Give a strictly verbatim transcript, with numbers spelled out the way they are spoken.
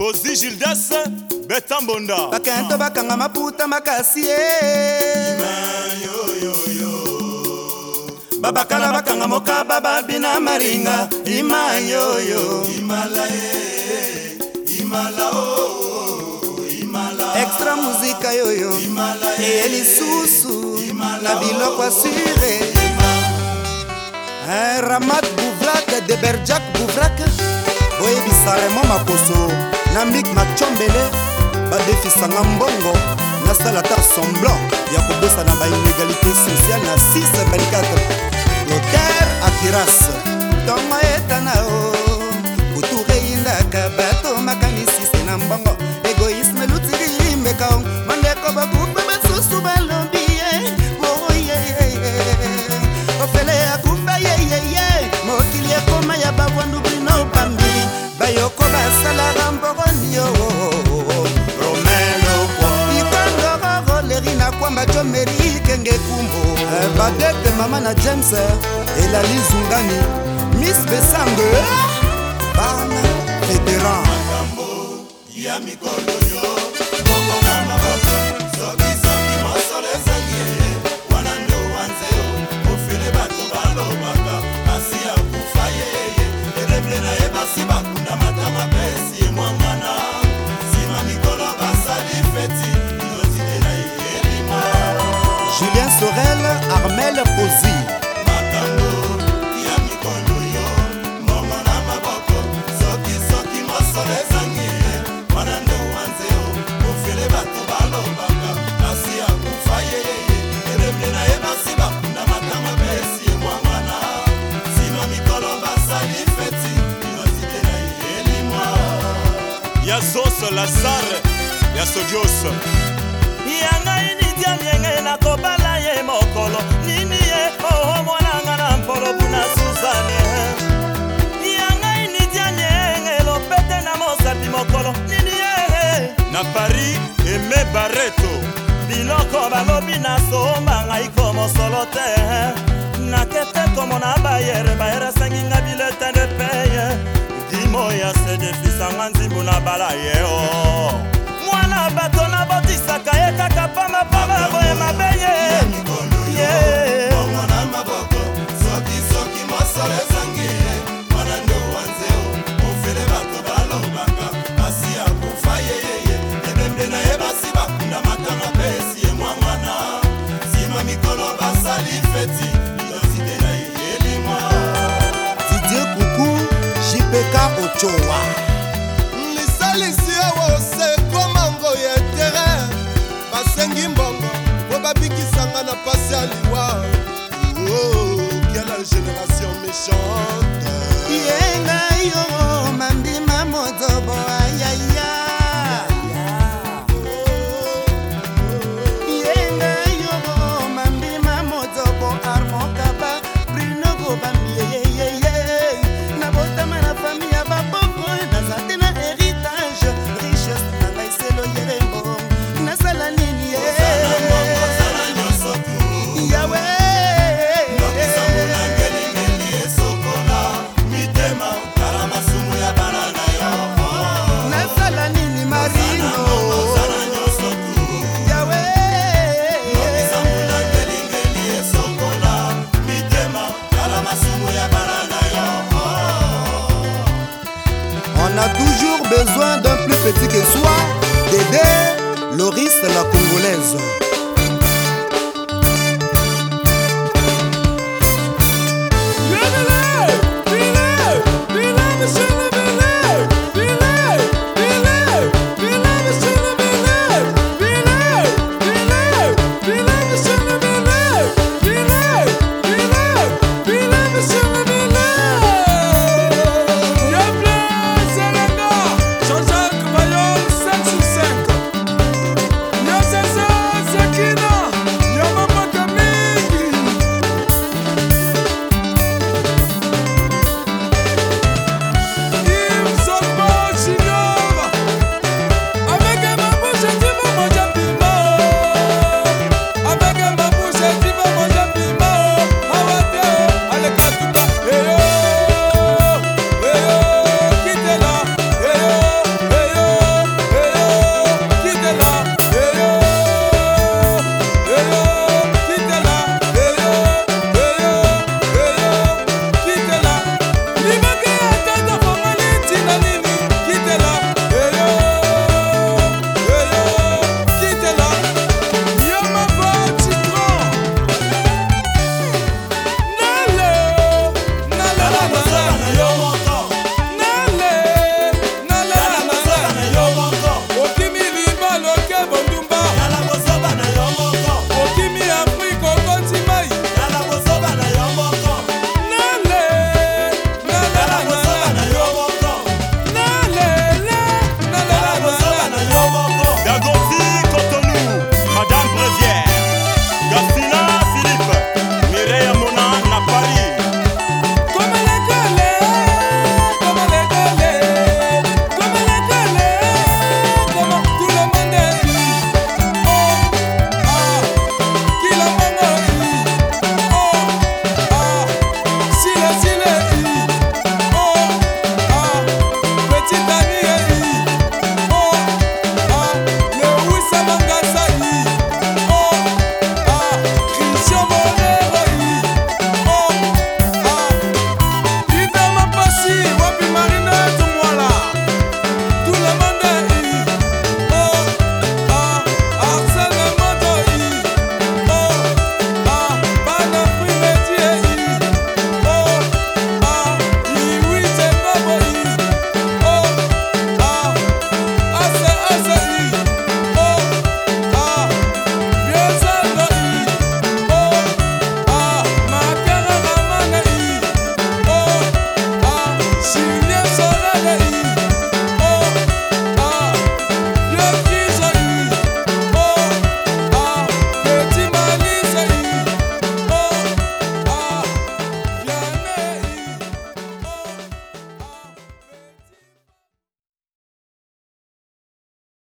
Posi Gildas Betambonda bakento bakanga maputa makasi babakala bakanga mokaba babina maringa ima yoyo imala e imala o imala extra muzika yoyo e lisusu na biloko asure Ramad Bouvrak de Berjak Bouvrak boye bisaremo makoso na Mik Machombele badefisanga mbongo nasala ta semblant ya kobosa na bainégalité sociale na six vingt-quatre Loter Akiras tongo etana o buture indaka bato makanisi sena mbongo egoïsme lutiri mbeka mandeko bakupe basusu balombi oye ofele akumba ye ye ye mokili ekoma ya babwandu bino pambi bayoko basala rambogoni yo Romelo kwa ikondoro lerina kwamba jomeri kenge kumbo badete mama na James elali zungani Miss Besange bana veteran makambo ya mikolo yo bongo na maboko soki soki mosolo ezangi wana ndo wanzeo ofele bato balobaka asi ya kufa yeye ereble na ebasi bakunda matama pesi mwangana sima mikolo basali feti inozide na elima Julien Sorel Armel Pozi makambo ya mikolo yo mbongo na maboko soki soki mosolo ezangi wana ndo wanzeo ofele bato balobaka asi ya kufa yeye ereble na ebasi bakunda matama pesi mwangana sima mikolo basali feti inozide na elima ya Zos Lazar ya Sodios yanga inidia mienge na kobala ye mokolo nini ye oh mwananga na mpolo buna Suzane yanga inidia mienge lopete na mosapi mokolo nini ye na Paris Aimé Barreto biloko balobi na somba ngai komo solo te nakete komo na bayere bayere sanginga bilete de paye dimo ya se defisanga nzimbu na bala yeo mwana bato na botisaka ye kaka pama pama boye mabeye bongo na maboko soki soki mosolo ezangi mwana ndo wanzeo ofele bato balobaka asi ya kufa yeyeye ebembe na ye basi bakunda matanga pesi ye mwangwana sima mikolo basali feti inozide na elima Didier Kuku J P K Ochoa lisalisi awo se komango ya terrain basengi mbongo po babikisanga na pasi ya liwa quelle génération méchante yenga yo mandima mozobo ayaya yenga yo mandima mozobo armokaba brino gobambi yeyeye na botama na famille ya baboko nazate na héritage richesse na ngai selo yerembo nasala nini ye yawe nasala nini marino yawe on a toujours besoin d'un plus petit que soi Dédé Loris la Congolaise